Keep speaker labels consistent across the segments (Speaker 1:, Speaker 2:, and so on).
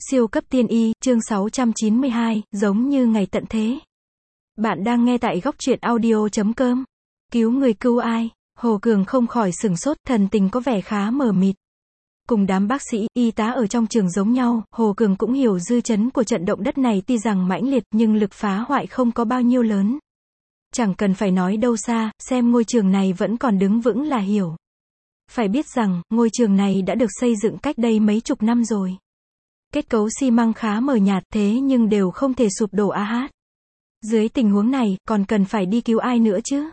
Speaker 1: Siêu cấp tiên y, chương 692, giống như ngày tận thế. Bạn đang nghe tại góc truyện audio.com. Cứu người cứu ai? Hồ Cường không khỏi sửng sốt, thần tình có vẻ khá mờ mịt. Cùng đám bác sĩ, y tá ở trong trường giống nhau, Hồ Cường cũng hiểu dư chấn của trận động đất này tuy rằng mãnh liệt nhưng lực phá hoại không có bao nhiêu lớn. Chẳng cần phải nói đâu xa, xem ngôi trường này vẫn còn đứng vững là hiểu. Phải biết rằng, ngôi trường này đã được xây dựng cách đây mấy chục năm rồi. Kết cấu xi măng khá mờ nhạt thế nhưng đều không thể sụp đổ Dưới tình huống này, còn cần phải đi cứu ai nữa chứ?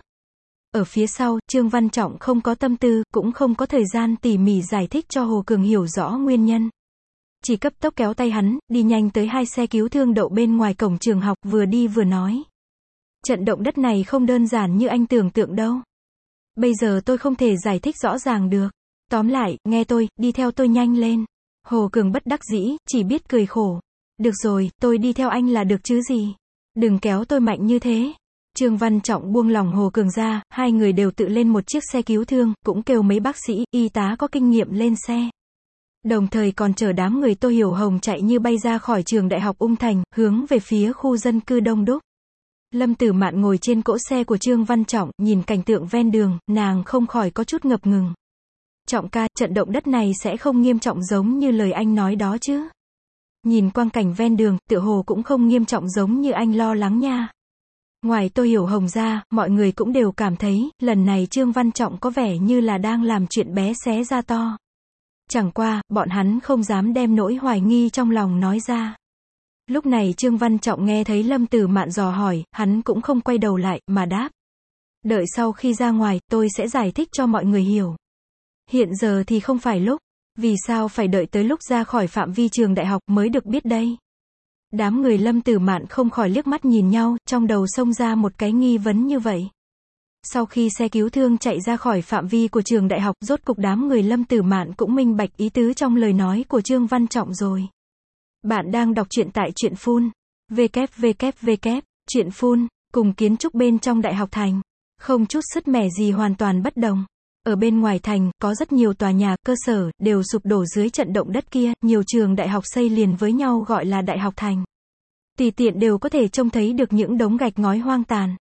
Speaker 1: Ở phía sau, Trương Văn Trọng không có tâm tư, cũng không có thời gian tỉ mỉ giải thích cho Hồ Cường hiểu rõ nguyên nhân. Chỉ cấp tốc kéo tay hắn, đi nhanh tới hai xe cứu thương đậu bên ngoài cổng trường học, vừa đi vừa nói. Trận động đất này không đơn giản như anh tưởng tượng đâu. Bây giờ tôi không thể giải thích rõ ràng được. Tóm lại, nghe tôi, đi theo tôi nhanh lên. Hồ Cường bất đắc dĩ, chỉ biết cười khổ. Được rồi, tôi đi theo anh là được chứ gì. Đừng kéo tôi mạnh như thế. Trương Văn Trọng buông lỏng Hồ Cường ra, hai người đều tự lên một chiếc xe cứu thương, cũng kêu mấy bác sĩ, y tá có kinh nghiệm lên xe. Đồng thời còn chở đám người Tô Hiểu Hồng chạy như bay ra khỏi trường đại học Ung Thành, hướng về phía khu dân cư đông đúc. Lâm Tử Mạn ngồi trên cỗ xe của Trương Văn Trọng, nhìn cảnh tượng ven đường, nàng không khỏi có chút ngập ngừng. Trọng ca, trận động đất này sẽ không nghiêm trọng giống như lời anh nói đó chứ? Nhìn quang cảnh ven đường, tựa hồ cũng không nghiêm trọng giống như anh lo lắng nha. Ngoài Tô Hiểu Hồng ra, mọi người cũng đều cảm thấy, lần này Trương Văn Trọng có vẻ như là đang làm chuyện bé xé ra to. Chẳng qua, bọn hắn không dám đem nỗi hoài nghi trong lòng nói ra. Lúc này Trương Văn Trọng nghe thấy Lâm Tử Mạn dò hỏi, hắn cũng không quay đầu lại, mà đáp. Đợi sau khi ra ngoài, tôi sẽ giải thích cho mọi người hiểu. Hiện giờ thì không phải lúc. Vì sao phải đợi tới lúc ra khỏi phạm vi trường đại học mới được biết đây? Đám người Lâm Tử Mạn không khỏi liếc mắt nhìn nhau, trong đầu xông ra một cái nghi vấn như vậy. Sau khi xe cứu thương chạy ra khỏi phạm vi của trường đại học, rốt cục đám người Lâm Tử Mạn cũng minh bạch ý tứ trong lời nói của Trương Văn Trọng rồi. Bạn đang đọc truyện tại truyện Phun. www. Truyện Phun, cùng kiến trúc bên trong Đại học Thành. Không chút sứt mẻ gì, hoàn toàn bất đồng. Ở bên ngoài thành, có rất nhiều tòa nhà, cơ sở, đều sụp đổ dưới trận động đất kia, nhiều trường đại học xây liền với nhau gọi là Đại học Thành. Tùy tiện đều có thể trông thấy được những đống gạch ngói hoang tàn.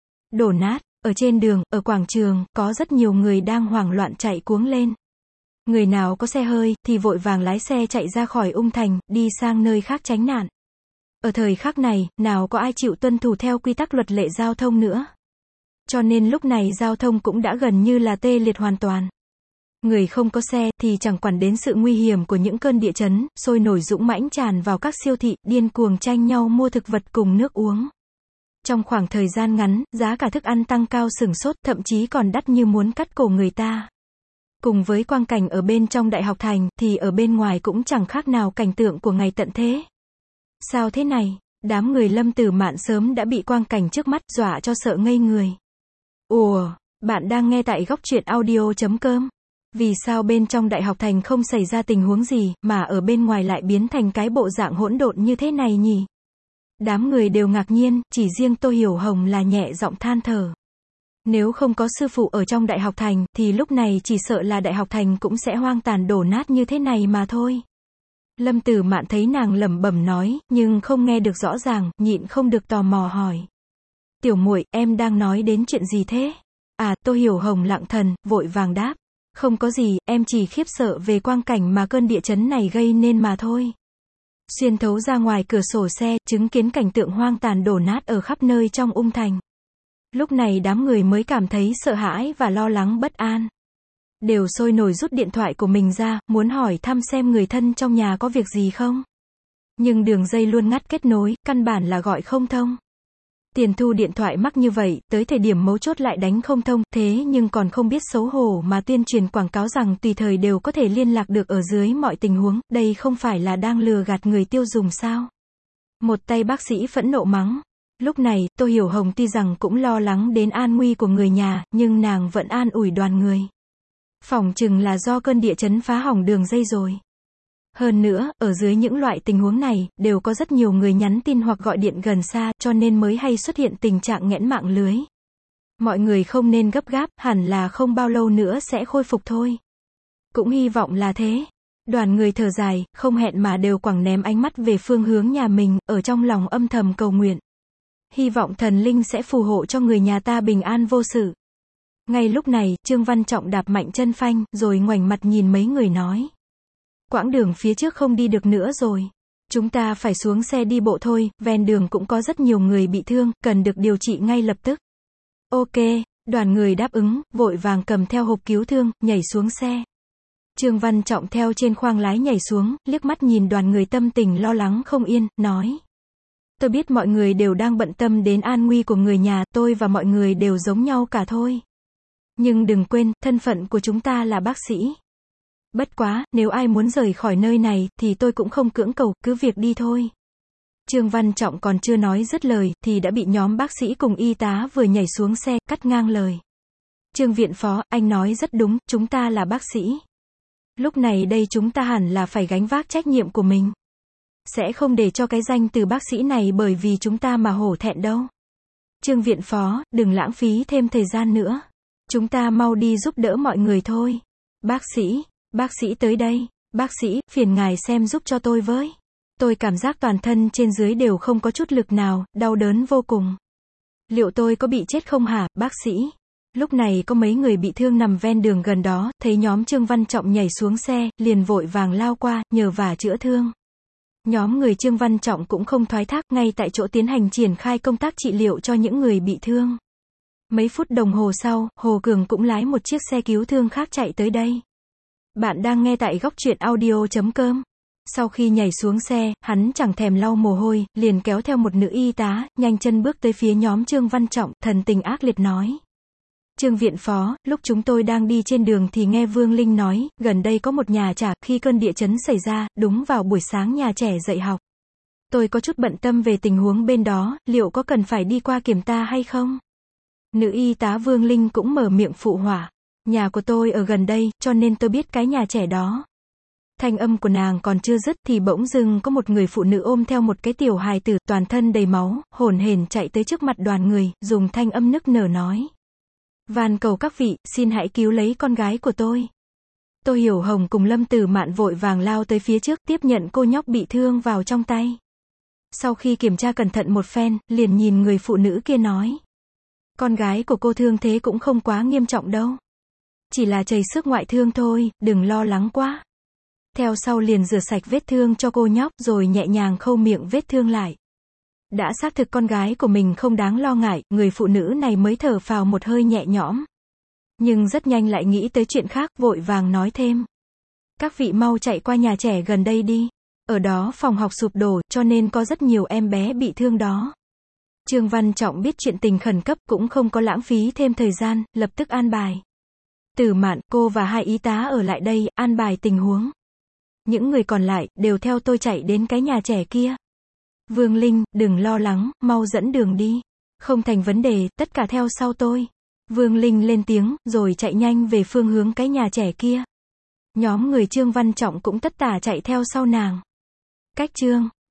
Speaker 1: Đổ nát, ở trên đường, ở quảng trường, có rất nhiều người đang hoảng loạn chạy cuống lên. Người nào có xe hơi, thì vội vàng lái xe chạy ra khỏi Ung Thành, đi sang nơi khác tránh nạn. Ở thời khắc này, nào có ai chịu tuân thủ theo quy tắc luật lệ giao thông nữa. Cho nên lúc này giao thông cũng đã gần như là tê liệt hoàn toàn. Người không có xe, thì chẳng quản đến sự nguy hiểm của những cơn địa chấn, sôi nổi dũng mãnh tràn vào các siêu thị, điên cuồng tranh nhau mua thực vật cùng nước uống. Trong khoảng thời gian ngắn, giá cả thức ăn tăng cao sửng sốt, thậm chí còn đắt như muốn cắt cổ người ta. Cùng với quang cảnh ở bên trong Đại học Thành, thì ở bên ngoài cũng chẳng khác nào cảnh tượng của ngày tận thế. Sao thế này? Đám người Lâm Tử Mạn sớm đã bị quang cảnh trước mắt dọa cho sợ ngây người. Ủa, bạn đang nghe tại góc truyện audio.com. Vì sao bên trong Đại học Thành không xảy ra tình huống gì, mà ở bên ngoài lại biến thành cái bộ dạng hỗn độn như thế này nhỉ? Đám người đều ngạc nhiên, chỉ riêng Tô Hiểu Hồng là nhẹ giọng than thở. Nếu không có sư phụ ở trong Đại học Thành, thì lúc này chỉ sợ là Đại học Thành cũng sẽ hoang tàn đổ nát như thế này mà thôi. Lâm Tử Mạn thấy nàng lẩm bẩm nói, nhưng không nghe được rõ ràng, nhịn không được tò mò hỏi. Tiểu muội, em đang nói đến chuyện gì thế? À, Tô Hiểu Hồng lặng thần, vội vàng đáp. Không có gì, em chỉ khiếp sợ về quang cảnh mà cơn địa chấn này gây nên mà thôi. Xuyên thấu ra ngoài cửa sổ xe, chứng kiến cảnh tượng hoang tàn đổ nát ở khắp nơi trong Ung Thành. Lúc này đám người mới cảm thấy sợ hãi và lo lắng bất an. Đều sôi nổi rút điện thoại của mình ra, muốn hỏi thăm xem người thân trong nhà có việc gì không. Nhưng đường dây luôn ngắt kết nối, căn bản là gọi không thông. Tiền thu điện thoại mắc như vậy, tới thời điểm mấu chốt lại đánh không thông, thế nhưng còn không biết xấu hổ mà tuyên truyền quảng cáo rằng tùy thời đều có thể liên lạc được ở dưới mọi tình huống, đây không phải là đang lừa gạt người tiêu dùng sao? Một tay bác sĩ phẫn nộ mắng. Lúc này, Tô Hiểu Hồng tuy rằng cũng lo lắng đến an nguy của người nhà, nhưng nàng vẫn an ủi đoàn người. Phỏng chừng là do cơn địa chấn phá hỏng đường dây rồi. Hơn nữa, ở dưới những loại tình huống này, đều có rất nhiều người nhắn tin hoặc gọi điện gần xa, cho nên mới hay xuất hiện tình trạng nghẽn mạng lưới. Mọi người không nên gấp gáp, hẳn là không bao lâu nữa sẽ khôi phục thôi. Cũng hy vọng là thế. Đoàn người thở dài, không hẹn mà đều quẳng ném ánh mắt về phương hướng nhà mình, ở trong lòng âm thầm cầu nguyện. Hy vọng thần linh sẽ phù hộ cho người nhà ta bình an vô sự. Ngay lúc này, Trương Văn Trọng đạp mạnh chân phanh, rồi ngoảnh mặt nhìn mấy người nói. Quãng đường phía trước không đi được nữa rồi. Chúng ta phải xuống xe đi bộ thôi, ven đường cũng có rất nhiều người bị thương, cần được điều trị ngay lập tức. Ok, đoàn người đáp ứng, vội vàng cầm theo hộp cứu thương, nhảy xuống xe. Trương Văn Trọng theo trên khoang lái nhảy xuống, liếc mắt nhìn đoàn người tâm tình lo lắng không yên, nói. Tôi biết mọi người đều đang bận tâm đến an nguy của người nhà, tôi và mọi người đều giống nhau cả thôi. Nhưng đừng quên, thân phận của chúng ta là bác sĩ. Bất quá, nếu ai muốn rời khỏi nơi này, thì tôi cũng không cưỡng cầu, cứ việc đi thôi. Trương Văn Trọng còn chưa nói dứt lời, thì đã bị nhóm bác sĩ cùng y tá vừa nhảy xuống xe, cắt ngang lời. Trương viện phó, anh nói rất đúng, chúng ta là bác sĩ. Lúc này đây chúng ta hẳn là phải gánh vác trách nhiệm của mình. Sẽ không để cho cái danh từ bác sĩ này bởi vì chúng ta mà hổ thẹn đâu. Trương viện phó, đừng lãng phí thêm thời gian nữa. Chúng ta mau đi giúp đỡ mọi người thôi. Bác sĩ tới đây. Bác sĩ, phiền ngài xem giúp cho tôi với. Tôi cảm giác toàn thân trên dưới đều không có chút lực nào, đau đớn vô cùng. Liệu tôi có bị chết không hả, bác sĩ? Lúc này có mấy người bị thương nằm ven đường gần đó, thấy nhóm Trương Văn Trọng nhảy xuống xe, liền vội vàng lao qua, nhờ vả chữa thương. Nhóm người Trương Văn Trọng cũng không thoái thác, ngay tại chỗ tiến hành triển khai công tác trị liệu cho những người bị thương. Mấy phút đồng hồ sau, Hồ Cường cũng lái một chiếc xe cứu thương khác chạy tới đây. Bạn đang nghe tại góc truyện audio.com. Sau khi nhảy xuống xe, hắn chẳng thèm lau mồ hôi, liền kéo theo một nữ y tá, nhanh chân bước tới phía nhóm Trương Văn Trọng, thần tình ác liệt nói. Trương viện phó, lúc chúng tôi đang đi trên đường thì nghe Vương Linh nói, gần đây có một nhà trẻ, khi cơn địa chấn xảy ra, đúng vào buổi sáng nhà trẻ dạy học. Tôi có chút bận tâm về tình huống bên đó, liệu có cần phải đi qua kiểm tra hay không? Nữ y tá Vương Linh cũng mở miệng phụ họa. Nhà của tôi ở gần đây, cho nên tôi biết cái nhà trẻ đó. Thanh âm của nàng còn chưa dứt thì bỗng dưng có một người phụ nữ ôm theo một cái tiểu hài tử, toàn thân đầy máu, hổn hển chạy tới trước mặt đoàn người, dùng thanh âm nức nở nói. Van cầu các vị, xin hãy cứu lấy con gái của tôi. Tô Hiểu Hồng cùng Lâm Tử Mạn vội vàng lao tới phía trước, tiếp nhận cô nhóc bị thương vào trong tay. Sau khi kiểm tra cẩn thận một phen, liền nhìn người phụ nữ kia nói. Con gái của cô thương thế cũng không quá nghiêm trọng đâu. Chỉ là chảy xước ngoại thương thôi, đừng lo lắng quá. Theo sau liền rửa sạch vết thương cho cô nhóc, rồi nhẹ nhàng khâu miệng vết thương lại. Đã xác thực con gái của mình không đáng lo ngại, người phụ nữ này mới thở phào một hơi nhẹ nhõm. Nhưng rất nhanh lại nghĩ tới chuyện khác, vội vàng nói thêm. Các vị mau chạy qua nhà trẻ gần đây đi. Ở đó phòng học sụp đổ, cho nên có rất nhiều em bé bị thương đó. Trương Văn Trọng biết chuyện tình khẩn cấp, cũng không có lãng phí thêm thời gian, lập tức an bài. Tử Mạn, cô và hai y tá ở lại đây, an bài tình huống. Những người còn lại, đều theo tôi chạy đến cái nhà trẻ kia. Vương Linh, đừng lo lắng, mau dẫn đường đi. Không thành vấn đề, tất cả theo sau tôi. Vương Linh lên tiếng, rồi chạy nhanh về phương hướng cái nhà trẻ kia. Nhóm người Trương Văn Trọng cũng tất tả chạy theo sau nàng. Cách Trương